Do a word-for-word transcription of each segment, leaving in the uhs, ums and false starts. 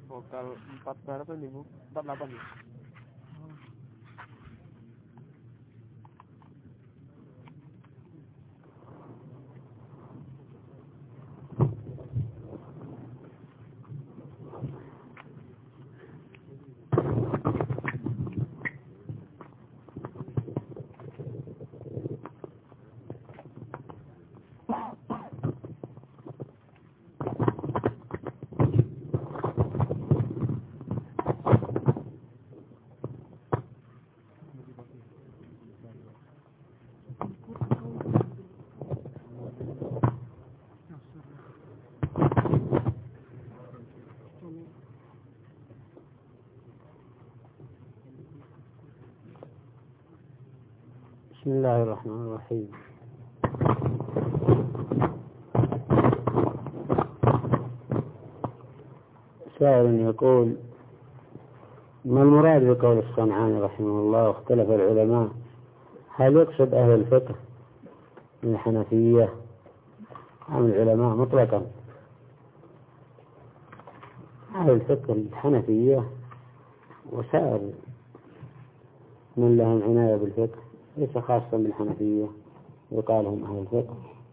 vokal empat berapa nih Bu? empat delapan ya? بسم الله الرحمن الرحيم. سائل يقول: ما المراد بقول الصنعاني رحمه الله واختلف العلماء، هل يقصد أهل الفقه من الحنفية أم العلماء مطلقا؟ أهل الفقه الحنفية وسائر من لهم عناية بالفقه، ليس خاصا بالحنفية يقال هم أهل الفقه،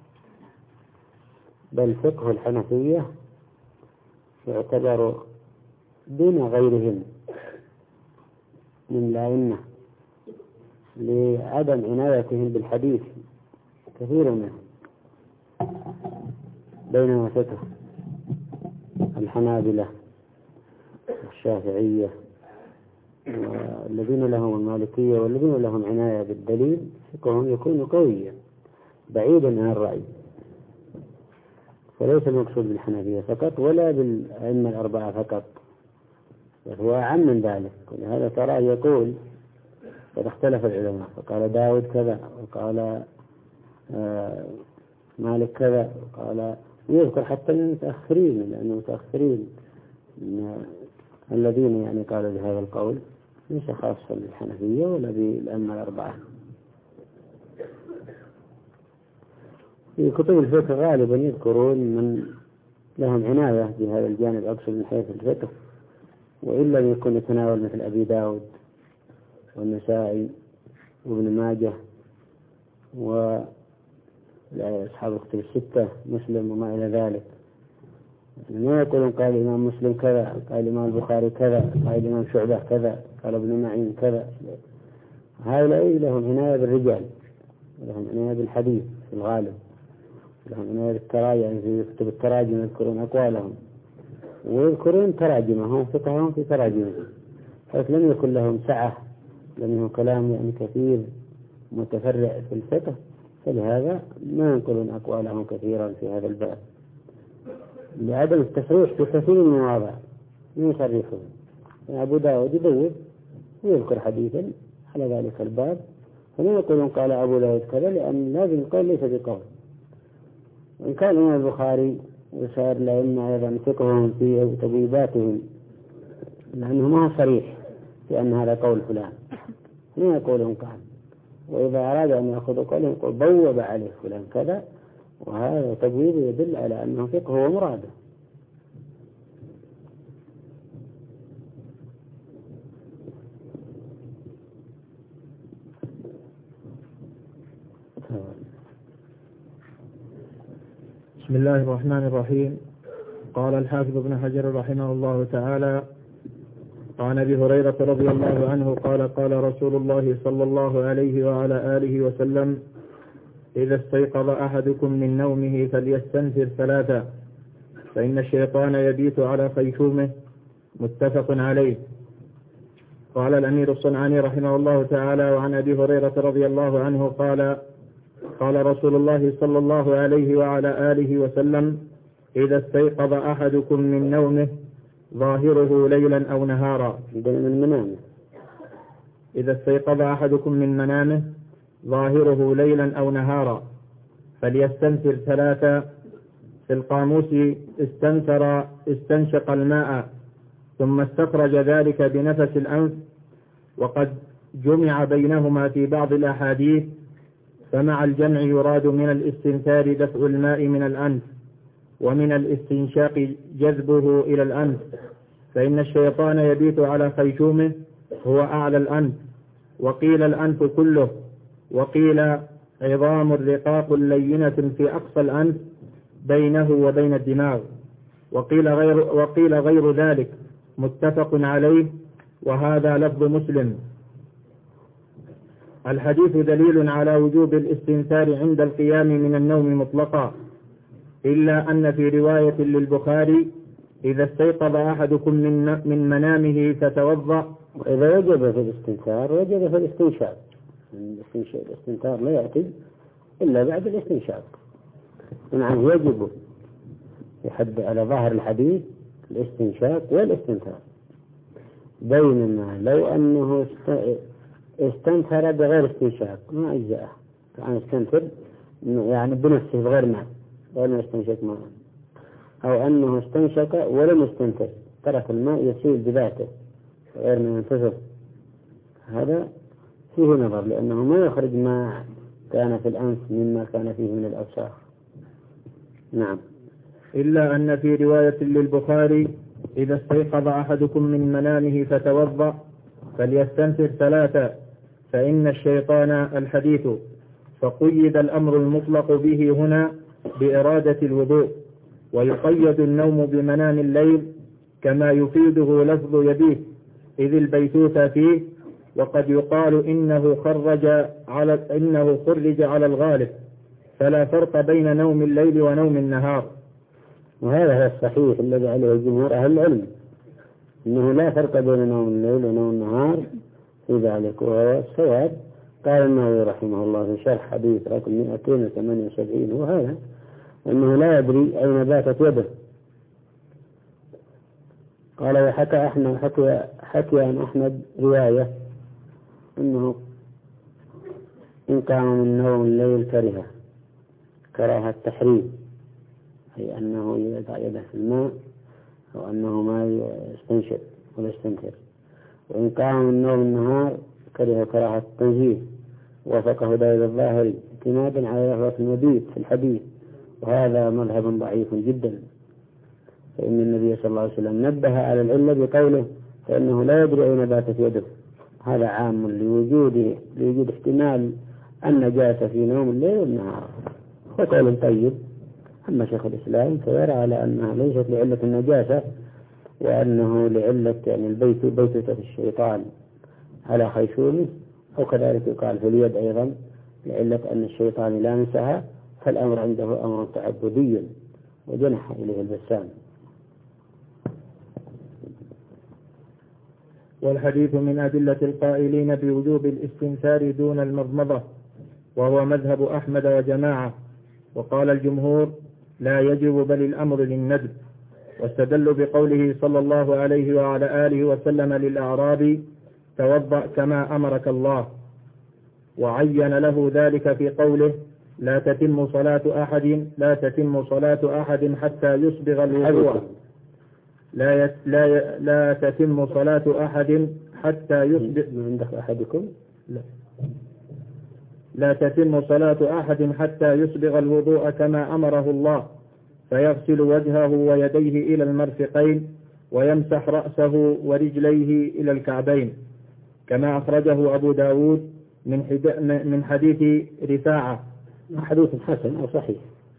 بل فقه الحنفية يعتبر دون غيرهم من الأئمة لعدم عنايتهم بالحديث كثير منهم، بينما فقه الحنابلة والشافعية والذين لهم المالكية والذين لهم عناية بالدليل فقههم يكون قويا بعيدا عن الرأي، فليس المقصود بالحنفية فقط ولا بالأئمة الأربعة فقط، هو أعم من ذلك. ولهذا ترى يقول قد اختلف العلماء، فقال داود كذا وقال آه مالك كذا وقال، يذكر حتى من المتأخرين، لأن المتأخرين الذين يعني قالوا بهذا القول ليس خاصا بالحنفية ولا بالأئمة الأربعة. في كتب الفقه غالبا يذكرون من لهم عناية بهذا الجانب أقصد من حيث الفقه، وإن لم يكن يتناول مثل أبي داود والنسائي وابن ماجه وأصحاب الكتب الستة مسلم وما إلى ذلك، ما يقولون قال الإمام مسلم كذا، قال الإمام البخاري كذا، قال الإمام شعبة كذا، قال ابن معين كذا. هؤلاء لهم عناية بالرجال، لهم عناية بالحديث في الغالب، لهم عناية بالتراجم، يعني في كتب التراجم يذكرون أقوالهم ويذكرون تراجمهم فقههم في تراجمهم، حيث لم يكن لهم سعة، لم يكن كلام يعني كثير متفرع في الفقه، فلهذا ما ينقلون أقوالهم كثيرا في هذا الباب لعدم التصريح في كثير من المواضع من يصرفون. أبو داود يبوب ويذكر حديثا على ذلك الباب، فلا يقولون قال أبو داود كذا، لأن لازم القول ليس بقول. وإن كان الإمام البخاري وسائر الأئمة أيضا فقههم في تبويباتهم لأنه ما هو صريح في أن هذا قول فلان، ما يقولون قال، وإذا أراد أن يأخذ قوله يقول بوب عليه فلان كذا، وهذا تبويب يدل على أنه فقه ومراده. بسم الله الرحمن الرحيم. قال الحافظ ابن حجر رحمه الله تعالى: عن أبي هريرة رضي الله عنه قال: قال رسول الله صلى الله عليه وعلى آله وسلم: إذا استيقظ أحدكم من نومه فليستنفر ثلاثا، فإن الشيطان يبيت على خيشومه. متفق عليه. قال الأمير الصنعاني رحمه الله تعالى: وعن أبي هريرة رضي الله عنه قال: قال رسول الله صلى الله عليه وعلى آله وسلم: إذا استيقظ أحدكم من نومه ظاهره ليلا أو نهارا. من منامه. إذا استيقظ أحدكم من منامه ظاهره ليلا أو نهارا فليستنفر ثلاثا. في القاموس استنثر استنشق الماء ثم استخرج ذلك بنفس الأنف، وقد جمع بينهما في بعض الأحاديث، فمع الجمع يراد من الاستنثار دفع الماء من الأنف، ومن الاستنشاق جذبه إلى الأنف، فإن الشيطان يبيت على خيشومه هو أعلى الأنف، وقيل الأنف كله، وقيل عظام الرقاق اللينة في أقصى الأنف بينه وبين الدماغ، وقيل غير, وقيل غير ذلك، متفق عليه، وهذا لفظ مسلم. الحديث دليل على وجوب الاستنثار عند القيام من النوم مطلقا، إلا أن في رواية للبخاري: إذا استيقظ أحدكم من, من منامه فتوضأ. وإذا وجب في الاستنثار وجب في الاستنشاق. الاستنثار لا يأتي إلا بعد الاستنشاق، يعني يجب يحد على ظاهر الحديث الاستنشاق والاستنثار، بينما لو أنه استنثر بغير استنشاق ما أجزأه، كان استنثر يعني بنفسه بغير ماء غير ما استنشق ماء، أو أنه استنشق ولم يستنثر، ترك الماء يسيل بذاته غير ما ينتظر، هذا فيه نظر، لأنه ما يخرج ما كان في الأنف مما كان فيه من الأوساخ. نعم. إلا أن في رواية للبخاري: إذا استيقظ أحدكم من منامه فتوضأ فليستنثر ثلاثة فإن الشيطان الحديث، فقيد الأمر المطلق به هنا بإرادة الوضوء، ويقيد النوم بمنام الليل كما يفيده لفظ يبيت، إذ البيتوت فيه، وقد يقال إنه خرج على إنه خرج على الغالب، فلا فرق بين نوم الليل ونوم النهار. وهذا هو الصحيح الذي عليه جمهور أهل العلم، إنه لا فرق بين نوم الليل ونوم النهار في ذلك، وهو الصواب. قال النووي رحمه الله في شرح حديث رقم مئتين وثمانية وسبعين وهذا أنه لا يدري أين باتت يده. قال: وحكى أحمد حكي, حكي عن أحمد رواية أنه إن قام من نوم الليل كره كراهة التحريم، أي أنه يضع يده في الماء أو أنه ما يستنشق ولا يستنثر. وإن قام من نوم النهار كره كراهة التنزيه، وافقه داود الظاهري اعتمادا على لفظة المبيت في الحديث، وهذا مذهب ضعيف جدا، فإن النبي صلى الله عليه وسلم نبه على العلة بقوله: فإنه لا يدري أين باتت يده. هذا عام لوجود لوجود احتمال النجاسة في نوم الليل والنهار، وقول طيب. أما شيخ الإسلام فيرى على أنها ليست لعلة النجاسة، وأنه لعلة يعني البيت بيتة الشيطان على خيشومه، أو كذلك يقال في اليد أيضا لعلة أن الشيطان لامسها، فالأمر عنده أمر تعبدي وجنح إليه البسام. والحديث من أدلة القائلين بوجوب الاستنثار دون المضمضة، وهو مذهب أحمد وجماعة. وقال الجمهور: لا يجب بل الأمر للندب، واستدلوا بقوله صلى الله عليه وعلى آله وسلم للأعرابي: توضأ كما أمرك الله، وعين له ذلك في قوله: لا تتم صلاة أحد لا تتم صلاة أحد حتى يسبغ الوضوء. لا يت لا ي لا تتم صلاة أحد حتى يسبغ عندك أحدكم لا. لا تتم صلاة أحد حتى يسبغ الوضوء كما أمره الله، فيغسل وجهه ويديه إلى المرفقين، ويمسح رأسه ورجليه إلى الكعبين، كما أخرجه أبو داود من, من حديث رفاعة، حديث حسن أو صحيح.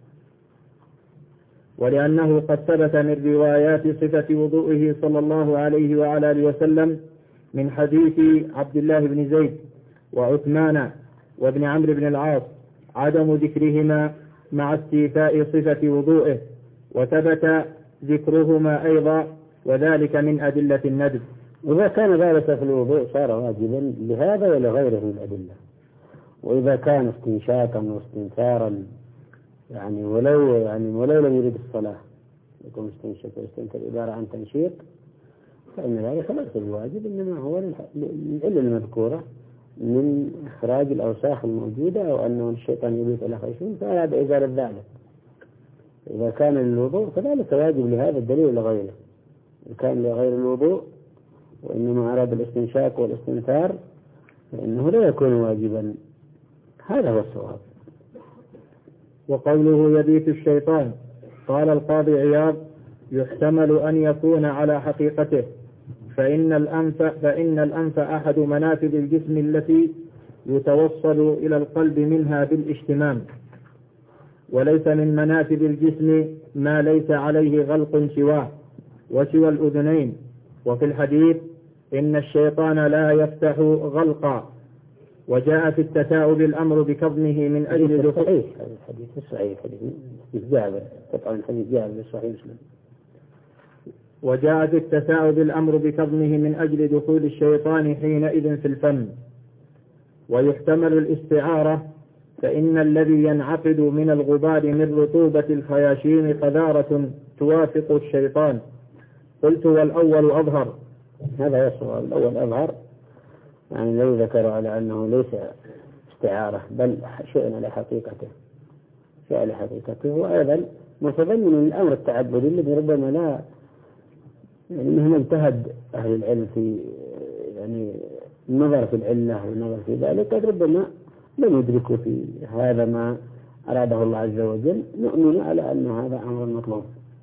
ولأنه قد ثبت من روايات صفة وضوئه صلى الله عليه وعلى آله وسلم من حديث عبد الله بن زيد وعثمان وابن عمرو بن العاص عدم ذكرهما مع استيفاء صفة وضوئه، وثبت ذكرهما أيضا، وذلك من أدلة الندب. وإذا كان ذلك في الوضوء صار واجبا لهذا ولغيره من الأدلة. وإذا كان استنشاقا واستنثارا يعني ولو يعني ولو لم يريد الصلاة يكون استنشاق واستنثار عبارة عن تنشيق، فإن ذلك ليس بواجب، إنما هو العلة المذكورة من إخراج الأوساخ الموجودة، أو أنه الشيطان يبيت على خيشوم فأراد إزالة ذلك. إذا كان للوضوء فذلك واجب لهذا الدليل لغيره. إذا كان لغير الوضوء وإنما أراد الاستنشاق والاستنثار فإنه لا يكون واجبا. هذا هو الصواب. وقوله يبيت الشيطان، قال القاضي عياض: يحتمل أن يكون على حقيقته، فإن الأنف, فإن الأنف أحد منافذ الجسم التي يتوصل إلى القلب منها بالاشتمام، وليس من منافذ الجسم ما ليس عليه غلق سواه وسوى الأذنين. وفي الحديث إن الشيطان لا يفتح غلقا. وجاء في التثاؤب الأمر بكظمه من أجل دخول صحيح هذا الحديث الصحيح حديث جابر طبعا حديث جابر صحيح مسلم. وجاء في التثاؤب الأمر بكظمه من أجل دخول الشيطان حينئذ في الفم. ويحتمل الاستعارة، فإن الذي ينعقد من الغبار من رطوبة الخياشيم قذارة توافق الشيطان. قلت والأول أظهر. هذا يصور الأول أظهر، يعني الذي ذكروا على أنه ليس استعارة بل شيء على حقيقته شيء على حقيقته وأيضا متضمن الأمر التعبدي الذي ربما لا يعني مهما اجتهد أهل العلم في يعني النظر في العلة والنظر في ذلك ربما لم يدركوا في هذا ما أراده الله عز وجل. نؤمن على أن هذا أمر مطلوب.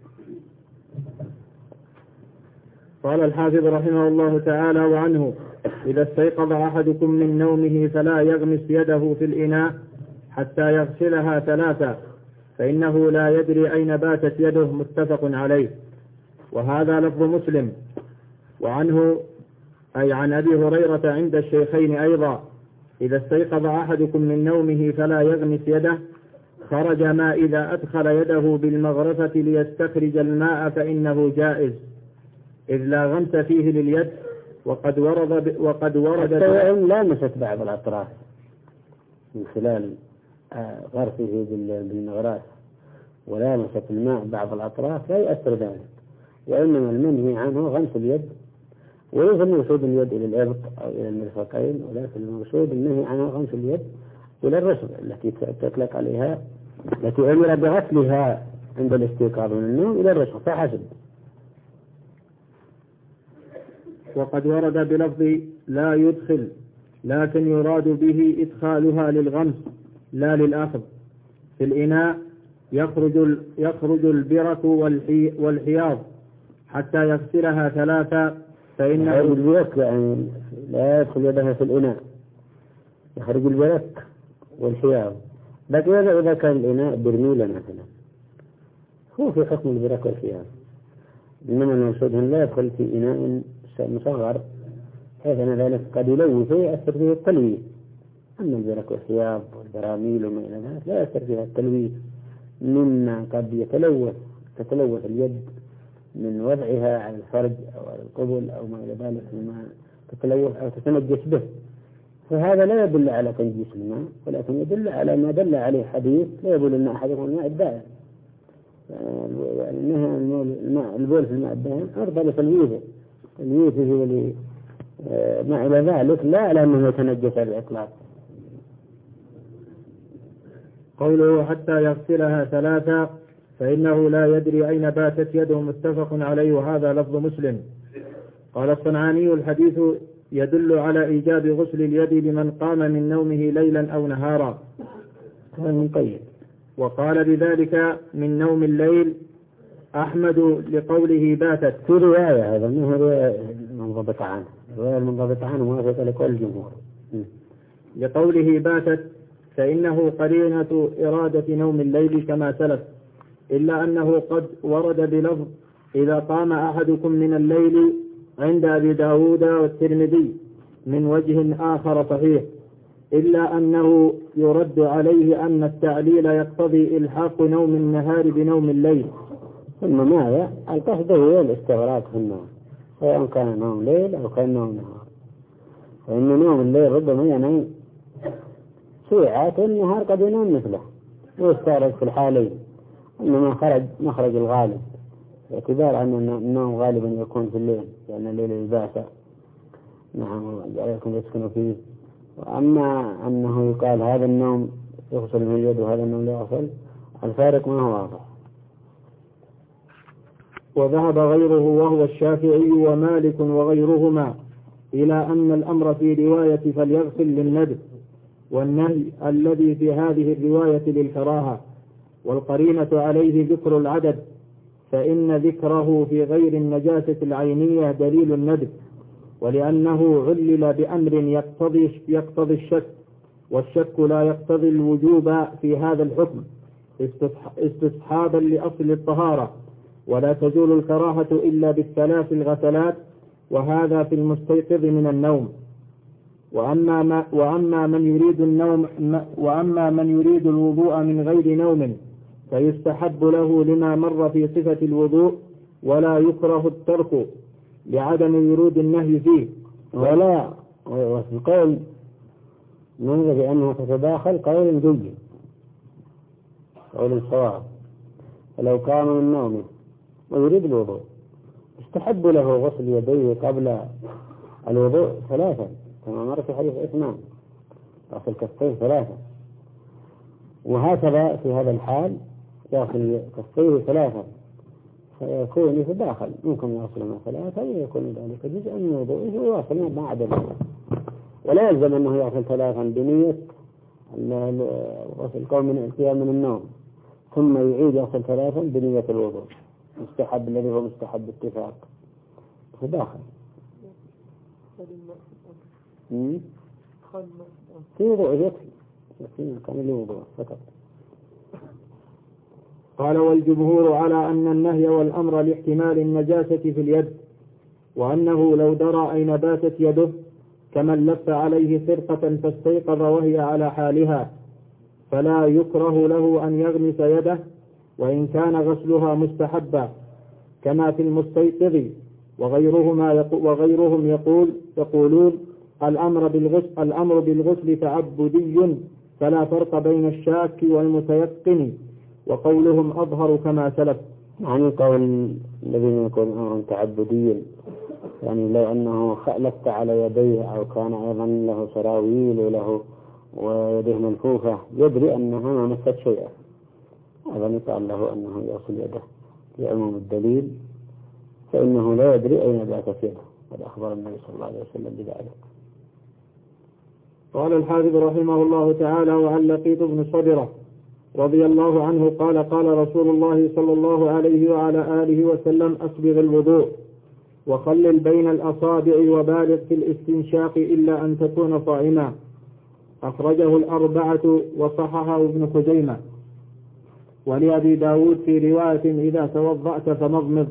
قال الحافظ رحمه الله تعالى وعنه: إذا استيقظ أحدكم من نومه فلا يغمس يده في الإناء حتى يغسلها ثلاثا، فإنه لا يدري أين باتت يده. متفق عليه. وهذا لفظ مسلم. وعنه أي عن أبي هريرة عند الشيخين أيضا: إذا استيقظ أحدكم من نومه فلا يغمس يده، خرج ما إذا أدخل يده بالمغرفة ليستخرج الماء فإنه جائز، إذ لا غمس فيه لليد. وقد ورد ب... وقد ورد وإن لامست بعض الأطراف من خلال غرفه بالمغراس ولامست الماء بعض الأطراف لا يؤثر ذلك، وإنما المنهي عنه غمس اليد، وليس المقصود اليد إلى الإبط أو إلى المرفقين، ولكن المقصود النهي عنه غمس اليد إلى الرسل التي تطلق عليها التي أمر بغسلها عند الاستيقاظ من النوم إلى الرسل فحسب. وقد ورد بلفظ لا يدخل، لكن يراد به إدخالها للغمس لا للأخذ. في الإناء يخرج يخرج البرك والحي والحياض حتى يغسلها ثلاثة، فإنه البرك يعني لا يدخل يدها في الإناء، يخرج البرك والحياض. لكن إذا كان الإناء برميلا مثلا هو في حكم البرك والحياض، إنما المقصود أن لا يدخل في إناء مصغر حيث أن ذلك قد يلوث ويأثر فيه التلويث. أما البرك والحياض والبراميل وما إلى ذلك لا يأثر فيها التلويث، مما قد يتلوث تتلوث اليد من وضعها على الفرج أو على القبل أو ما إلى ذلك مما تتلوث أو تتنجس به. فهذا لا يدل على تنجيس الماء، ولكن يدل على ما دل عليه حديث لا يقول أن أحدكم الماء الدائم، يعني أنها الماء البول في الماء الدائم أرضى لتلويثه تلويثه ولي ما إلى ذلك، لا على أنه يتنجس بالإطلاق. قوله حتى يغسلها ثلاثة فإنه لا يدري أين باتت يده. متفق عليه. وهذا لفظ مسلم. قال الصنعاني: الحديث يدل على إيجاب غسل اليد لمن قام من نومه ليلا أو نهارا. طيب. وقال بذلك من نوم الليل أحمد لقوله باتت. في رواية هذا منه رواية منضبطة عنه، رواية منضبطة عنه موافقة لكل الجمهور. لقوله باتت فإنه قرينة إرادة نوم الليل كما سلف، إلا أنه قد ورد بلفظ إذا قام أحدكم من الليل عند أبي داود والترمذي من وجه آخر صحيح، إلا أنه يرد عليه أن التعليل يقتضي إلحاق نوم النهار بنوم الليل. ثم ماذا؟ القصد هو الاستغراق في النوم، سواء كان نوم ليل أو كان نوم نهار. فإن نوم الليل ربما ينام ساعات، والنهار قد ينام مثله ويستغرق في الحالين، إنما خرج مخرج الغالب باعتبار أن النوم غالبا يكون في الليل لأن الليل لباسا نعم عليكم يسكنوا فيه. وأما أنه يقال هذا النوم يغسل من اليد وهذا النوم لا يغسل، الفارق ما هو واضح. وذهب غيره وهو الشافعي ومالك وغيرهما إلى أن الأمر في رواية فليغسل للندب، والنهي الذي في هذه الرواية للكراهة، والقرينة عليه ذكر العدد، فإن ذكره في غير النجاسة العينية دليل الندب، ولأنه علل بأمر يقتضي, يقتضي الشك، والشك لا يقتضي الوجوب في هذا الحكم استصحابا لأصل الطهارة، ولا تزول الكراهة إلا بالثلاث الغسلات، وهذا في المستيقظ من النوم. وأما, ما وأما من يريد النوم وأما من يريد الوضوء من غير نوم فيستحب له لما مر في صفة الوضوء، ولا يكره الترك لعدم ورود النهي فيه. ولا وفي القول ننظر بأنه تتداخل قول جيد، قول صواب. فلو قام من نومه ويريد الوضوء استحب له غسل يديه قبل الوضوء ثلاثا، كما مر في حديث عثمان غسل كفيه ثلاثا، وهكذا في هذا الحال يغسل كفيه ثلاثا فيكون يتداخل، ممكن يغسل ثلاثا ويكون ذلك جزءا من وضوءه ويغسل ما عدا ذلك، ولا يلزم أنه يغسل ثلاثا بنية غسل قوم من القيام من النوم ثم يعيد يغسل ثلاثا بنية الوضوء، مستحب الذي هو مستحب اتفاق تداخل في وضوء يكفي في كان له وضوء فقط. قال والجمهور على أن النهي والأمر لاحتمال النجاسة في اليد، وأنه لو درى أين باتت يده كمن لف عليه فرقة فاستيقظ وهي على حالها فلا يكره له أن يغمس يده وإن كان غسلها مستحبا، كما في المستيقظ. وغيرهما يقول وغيرهم يقول يقولون الأمر بالغسل, الأمر بالغسل تعبدي فلا فرق بين الشاك والمتيقن، وقولهم أظهر كما سلف. يعني قول الذين يكون أمر تعبدي يعني لو أنه لف على يديه أو كان أيضا له سراويل وله ويديه منفوفة يدري أنها ما مست شيئا، هذا يقال له أنه يصل يده لعموم الدليل، فإنه لا يدري أين باتت يده، قد أخبر النبي صلى الله عليه وسلم بذلك. قال الحافظ رحمه الله تعالى: وعن لقيط بن صبرة رضي الله عنه قال: قال رسول الله صلى الله عليه وعلى آله وسلم: أسبغ الوضوء وخلل بين الأصابع وبالغ في الاستنشاق إلا أن تكون صائما. أخرجه الأربعة وصححه ابن خزيمة. ولأبي داود في رواية: إذا توضأت فمضمض.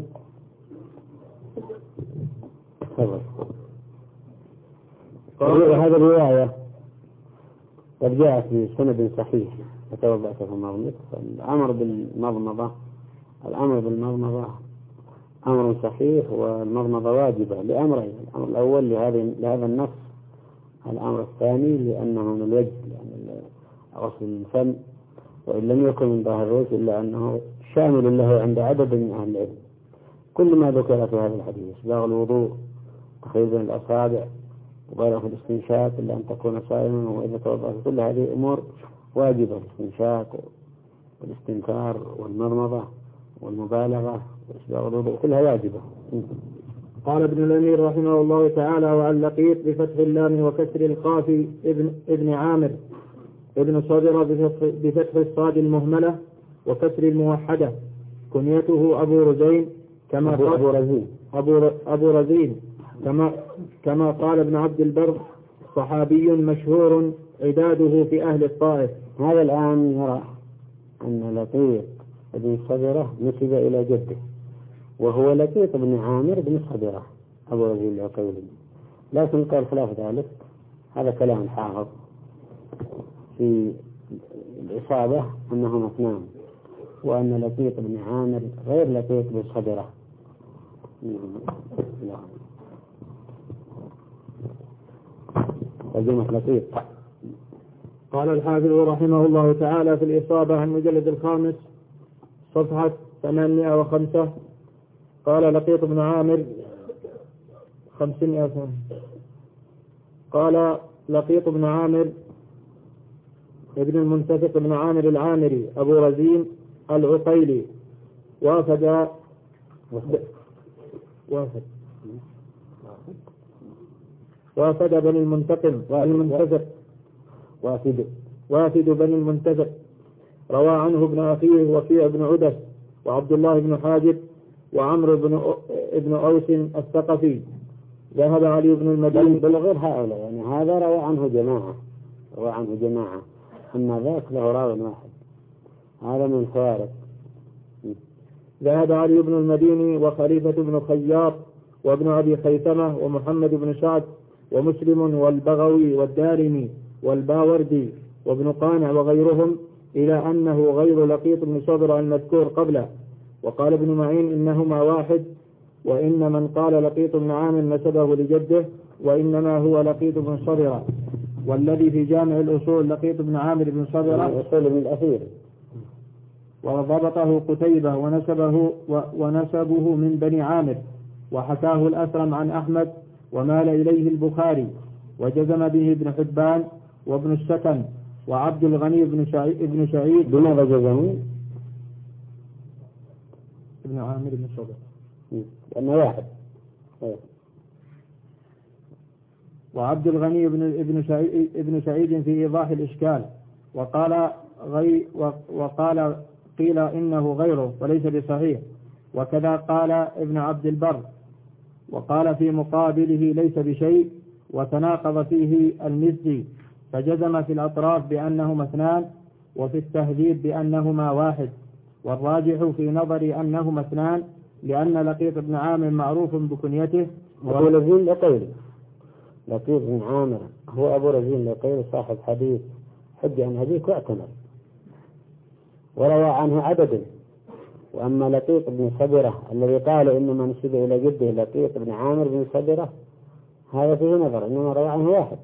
هذا الرواية قد جاءت في سند صحيح: فتوضأت فمضمض. الأمر بالمضمضة الأمر بالمضمضة أمر صحيح، والمضمضة واجبة لأمرين: الأمر الأول لهذا النص، الأمر الثاني لأنه من الوجه، يعني غسل الفم، وإن لم يكن من ظاهر الرؤوس إلا أنه شامل له عند عدد من أهل العلم. كل ما ذكر في هذا الحديث: إسباغ الوضوء، تخليل بين الأصابع، وغيره في الاستنشاق إلا أن تكون صائما، وإذا توضأت، كل هذه أمور واجبة: الاستنشاق والاستنكار والمضمضة والمبالغة وإسباغ الوضوء كلها واجبة. قال ابن الأمير رحمه الله تعالى: وعن لقيط بفتح اللام وكسر القاف ابن, ابن عامر ابن صدر بفتح الصاد المهملة وكسر الموحدة، كنيته أبو رزين كما أبو, قال أبو رزين أبو, أبو رزين كما, كما قال ابن عبد البر: صحابي مشهور عداده في أهل الطائف. هذا الآن يرى أن لقيط بن صدرة نسب إلى جده، وهو لقيط بن عامر بن صدرة أبو رزين العقيلي، لكن قال خلاف ذلك. هذا كلام حافظ في الإصابة أنهم اثنان، وأن لقيط بن عامر غير لقيط بن صدرة. ترجمة لقيط. قال الحافظ رحمه الله تعالى في الإصابة عن المجلد الخامس صفحة ثمانمائة وخمسة: قال لقيط بن عامر خمسمائة قال لقيط بن عامر ابن المنتفق بن عامر العامري أبو رزين العقيلي وافد وافد وافد بني المنتقم المنتفق وافد وافد بني المنتفق. روى عنه ابن أخيه وفيع بن عدس وعبد الله بن حاجب وعمرو بن ابن أوس الثقفي. ذهب علي بن المديني بل غير هؤلاء، يعني هذا روى عنه جماعة روى عنه جماعة أما ذاك له راوي واحد، هذا من فارق. ذهب علي بن المديني وخليفة بن خياط وابن أبي خيثمة ومحمد بن سعد ومسلم والبغوي والدارمي والباوردي وابن قانع وغيرهم إلى أنه غير لقيط بن صبر المذكور قبله. وقال ابن معين إنهما واحد، وإن من قال لقيط بن عامر نسبه لجده، وإنما هو لقيط بن صبر. والذي في جامع الأصول لقيط بن عامر بن صبر الأصول من الأخير، وضبطه قتيبة ونسبه, ونسبه من بني عامر، وحكاه الأسرم عن أحمد ومال إليه البخاري، وجزم به ابن حبان وابن السكن وعبد الغني بن سعيد, ابن سعيد بماذا جزموا؟ ابن عامر بن صبر لأنه واحد. وعبد الغني بن ابن سعيد, ابن سعيد في إيضاح الإشكال. وقال غي وقال قيل إنه غيره وليس بصحيح، وكذا قال ابن عبد البر، وقال في مقابله ليس بشيء، وتناقض فيه المزي فجزم في الأطراف بأنهما اثنان، وفي التهذيب بأنهما واحد. والراجح في نظري أنهما اثنان، لأن لقيط بن عامر معروف بكنيته. أبو رزين لقيل لقيط بن عامر هو أبو رزين لقيل صاحب حديث حج عن هديك واعتمر وروى عنه عدد. وأما لقيط بن صبرة الذي قال إنما نسب إلى جده لقيط بن عامر بن صبرة هذا فيه نظر، إنما روى عنه واحد.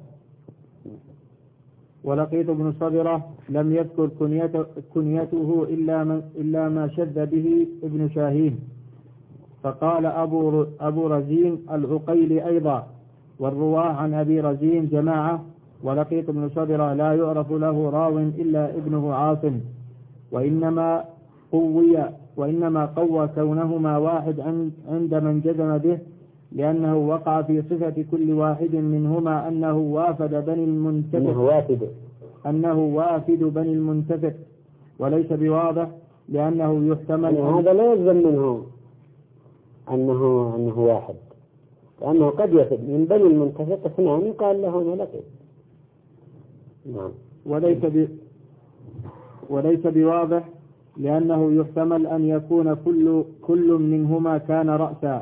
ولقيط بن صبرة لم يذكر كنيته, كنيته إلا, من إلا ما شذ به ابن شاهين، فقال أبو, أبو رزين العقيلي أيضا. والرواه عن أبي رزين جماعة، ولقيط بن صبرة لا يعرف له راو إلا ابنه عاصم. وإنما قوي وإنما قوى كونهما واحد عند من جزم به، لأنه وقع في صفة كل واحد منهما أنه وافد بني المنتفق أنه وافد أنه وافد بني المنتفق وليس بواضح، لأنه يحتمل يعني هذا لا يلزم منه أنه أنه واحد، لأنه قد يفد من بني المنتفق اثنان قال له لقيط. نعم. وليس ب... وليس بواضح، لأنه يحتمل أن يكون كل كل منهما كان رأسا.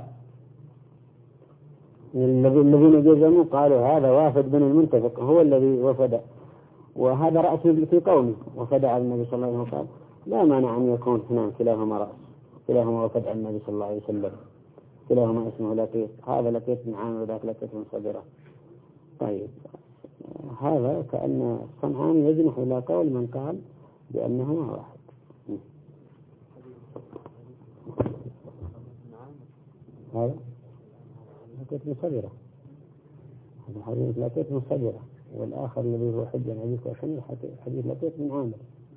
الذين جزموا قالوا هذا وافد بن المنتفق هو الذي وفد، وهذا رأس في قومه وفد على النبي صلى الله عليه وسلم. قال لا مانع أن يكون اثنان كلاهما رأس، كلاهما وفد على النبي صلى الله عليه وسلم، كلاهما اسمه لقيط، هذا لقيط بن عامر وذاك لقيط بن صبرة. طيب هذا كأن الصنعاني يجنح إلى قول من قال بأنهما واحد. هذا لقيط بن صبرة، هذا حديث لقيط بن صبرة، والآخر الذي هو حجة نبيك وحمي حديث لقيط بن عامر.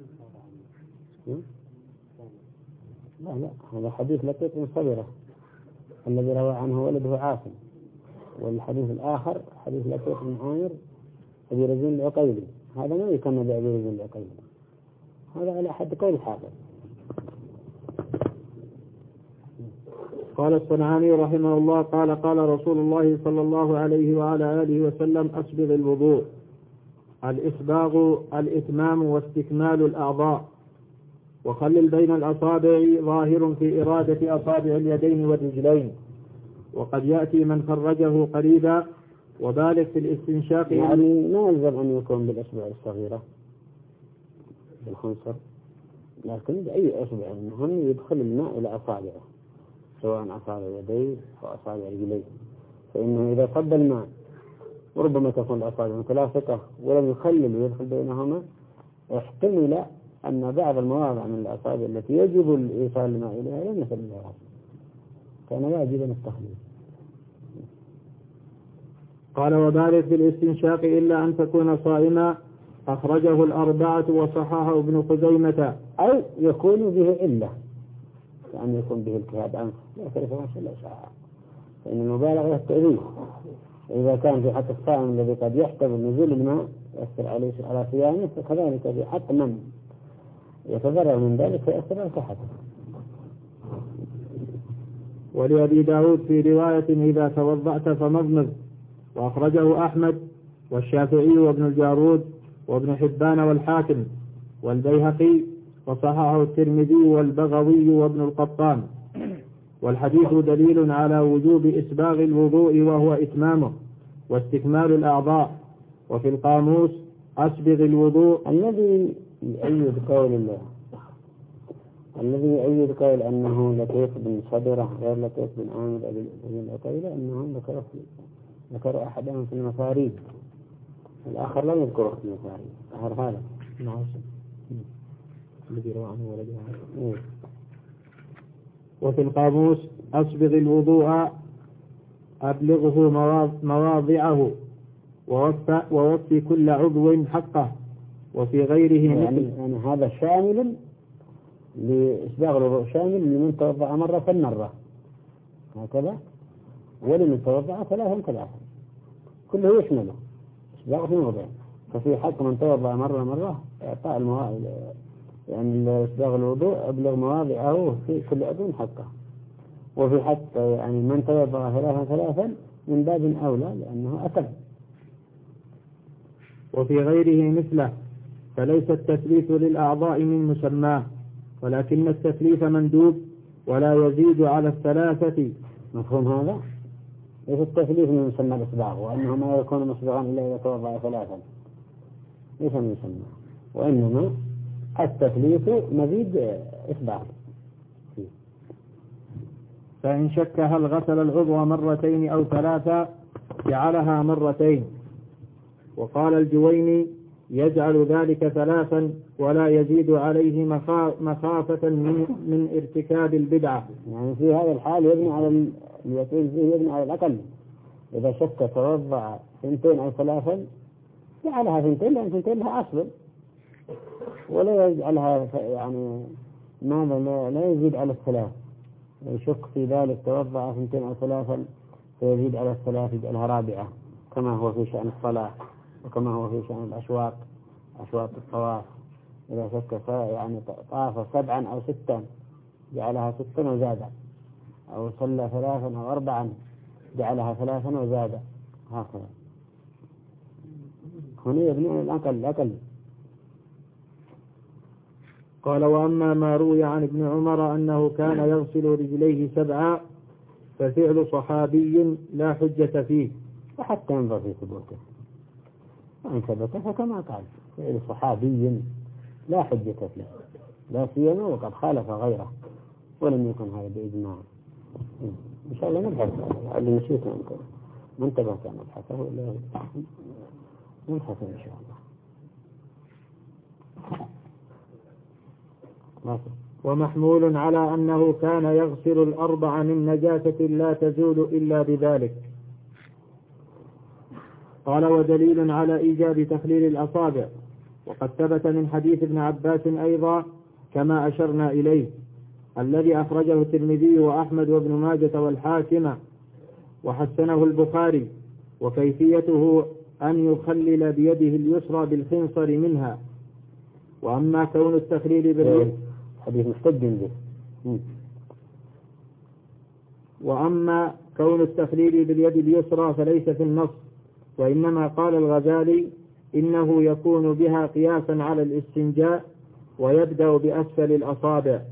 لا لا هذا حديث لقيط بن صبرة الذي روى عنه ولده عاصم، والحديث الآخر حديث لقيط بن عامر أبي رزين العقيلي، هذا ما يكمل بأبي رزين العقيلي، هذا على حد قول الحافظ. قال الصنعاني رحمه الله قال قال رسول الله صلى الله عليه وعلى آله وسلم أسبغ الوضوء. الإسباغ الإتمام واستكمال الأعضاء. وخلل بين الأصابع ظاهر في إرادة أصابع اليدين والرجلين، وقد يأتي من خرجه قريبا. وبالغ في الاستنشاق، يعني ما يلزم أن يكون بالأصبع الصغيرة بالخنصر، لكن بأي أصبع المهم يدخل الماء إلى أصابعه، سواء أصابع يديه أو أصابع رجليه، فإنه إذا صب الماء وربما تكون الأصابع متلاصقة ولم يخلل ويدخل بينهما، احتمل أن بعض المواضع من الأصابع التي يجب الإيصال الماء إليها لم يصل إليها، كان واجبا التخليل. قال وبالغ في الاستنشاق إلا أن تكون صائما. أخرجه الأربعة وصححه ابن خزيمة. أو يكون به إلا يعني يكون به التهاب أنف لا كيف ما شاء الله شاء، فإن المبالغة التأذيب، إذا كان في حق الصائم الذي قد يحتمل نزول الماء يأثر عليه على صيامه، فكذلك في حق من يتضرر من ذلك فيأثر على صحته. ولأبي داود في رواية إذا توضأت فمضمض، وأخرجه أحمد والشافعي وابن الجارود وابن حبان والحاكم والبيهقي، وصححه الترمذي والبغوي وابن القطان. والحديث دليل على وجوب إسباغ الوضوء وهو إتمامه واستكمال الأعضاء. وفي القاموس أسبغ الوضوء. الذي يؤيد قول الله الذي يؤيد قول أنه لطيف بن صدرة غير لطيف بن عامر بن العقيلة أنهم ذكروا ذكروا أحدهم في المفاريد، الآخر لم يذكره في المفاريد. آخر هذا نعم الذي روى عنه ولدها. وفي القاموس أسبغ الوضوء أبلغه مواضعه ووفي, ووفي كل عضو حقه. وفي غيره يعني, يعني هذا شامل لإسباغ الوضوء، شامل لمن توضأ مرة مرة هكذا، ولمن توضأ ثلاثا ثلاثا، كله يشمله إسباغ في موضع. ففي حق من توضأ مرة مرة إعطاء المواضع، يعني إسباغ الوضوء أبلغ مواضعه في كل عضو حقه. وفي حق يعني من توضأ ثلاثا ثلاثا من باب أولى لأنه أتم. وفي غيره مثله، فليس التثليث للأعضاء من مسماه، ولكن التثليث مندوب ولا يزيد على الثلاثة. مفهوم هذا؟ ليس التثليث من مسمى الإسباغ، وأنه ما يكون مسبغا إلا إذا توضأ ثلاثا، ليس من مسمى، وإنما التثليث مزيد إسباغ. فإن شك هل غسل العضو مرتين أو ثلاثة جعلها مرتين. وقال الجويني يجعل ذلك ثلاثا ولا يزيد عليه مخافة من, من ارتكاب البدعة. يعني في هذا الحال يبني على اليقين فيه، يبني على الأقل. إذا شك توضع ثنتين أو ثلاثا جعلها ثنتين، لأن ثنتين لها أصل، ولا يجعلها يعني ماذا لا, لا يزيد على الثلاث. يشك في ذلك توضع ثنتين أو ثلاثا فيزيد على الثلاث يجعلها رابعة، كما هو في شأن الصلاة وكما هو في شأن الأشواط، أشواط الطواف. إذا شك يعني طاف سبعا أو ستا جعلها ستا وزادا، أو صلى ثلاثا أو أربعا جعلها ثلاثا وزادا، هكذا. هنا يبني على الأقل الأقل. قال وأما ما روي عن ابن عمر أنه كان يغسل رجليه سبعا ففعل صحابي لا حجة فيه، وحتى ينظر في ثبوته، وإن ثبت فكما قال فعل صحابي لا حجة فيه، لا سيما وقد خالف غيره ولم يكن هذا بإجماع. إن شاء الله نبحث هذا اللي نسيته أنكم ما انتبهت أن نبحثه إلا نبحث إن شاء الله. ومحمول على أنه كان يغسل الأربع من نجاسة لا تزول إلا بذلك. قال ودليل على إيجاب تخليل الأصابع، وقد ثبت من حديث ابن عباس أيضا كما أشرنا إليه، الذي أخرجه الترمذي وأحمد وابن ماجة والحاكم وحسنه البخاري، وكيفيته أن يخلل بيده اليسرى بالخنصر منها. وأما كون التخليل باليد حديث محتج به. وأما كون التخليل باليد اليسرى فليس في النص، وإنما قال الغزالي إنه يكون بها قياسا على الاستنجاء ويبدأ بأسفل الأصابع.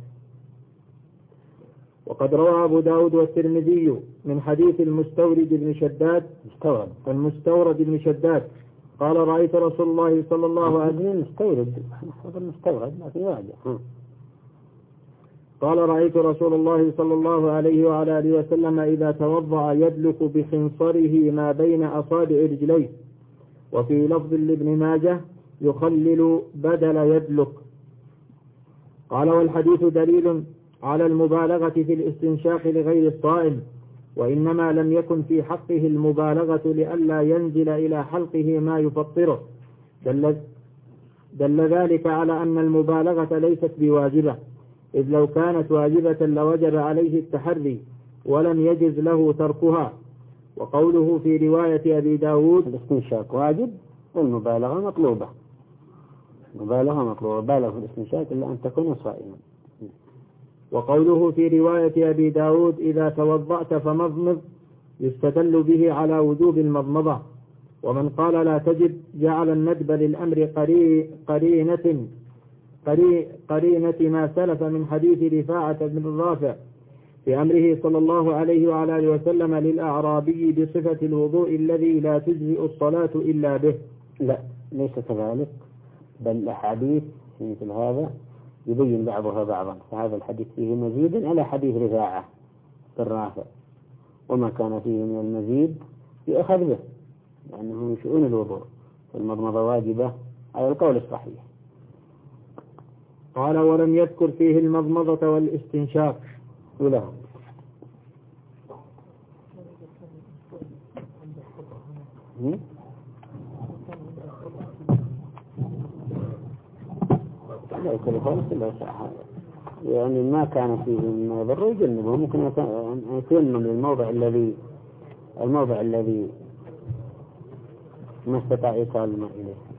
وقد روى أبو داود والترمذي من حديث المستورد بن شداد مستورد المستورد بن شداد قال رأيت رسول الله صلى الله عليه وسلم مستورد المستورد لكن واجه قال رأيت رسول الله صلى الله عليه وعلى آله وسلم إذا توضأ يدلك بخنصره ما بين أصابع رجليه. وفي لفظ لابن ماجه يخلل بدل يدلك. قال والحديث دليل على المبالغة في الاستنشاق لغير الصائم، وإنما لم يكن في حقه المبالغة لئلا ينزل إلى حلقه ما يفطره، دل, دل ذلك على أن المبالغة ليست بواجبة، إذ لو كانت واجبة لوجب عليه التحري ولم يجز له تركها. وقوله في رواية أبي داود الاستنشاق واجب والمبالغة مطلوبة، مبالغة مطلوبة، بالغ في الاستنشاق إلا أن تكون صائما. وقوله في رواية أبي داود إذا توضأت فمضمض يستدل به على وجوب المضمضة. ومن قال لا تجب جعل الندب للأمر قرينة قرينة ما سلف من حديث رفاعة بن الرافع في أمره صلى الله عليه وعلى آله وسلم للأعرابي بصفة الوضوء الذي لا تجزئ الصلاة إلا به. لا ليس كذلك، بل الأحاديث مثل هذا يبين بعضها بعضا، فهذا الحديث فيه مزيد على حديث رفاعة بالرافع، وما كان فيه من المزيد يؤخذ به لأنه من شؤون الوضوء، والمضمضة واجبة على القول الصحيح. قال ولم يذكر فيه المضمضة والاستنشاق ولهم لا يكون خالص إلا هذا، يعني ما كان فيه من يضر يجنبه، ممكن يكون من الموضع الذي الموضع الذي ما استطاع إيصال الماء إليه.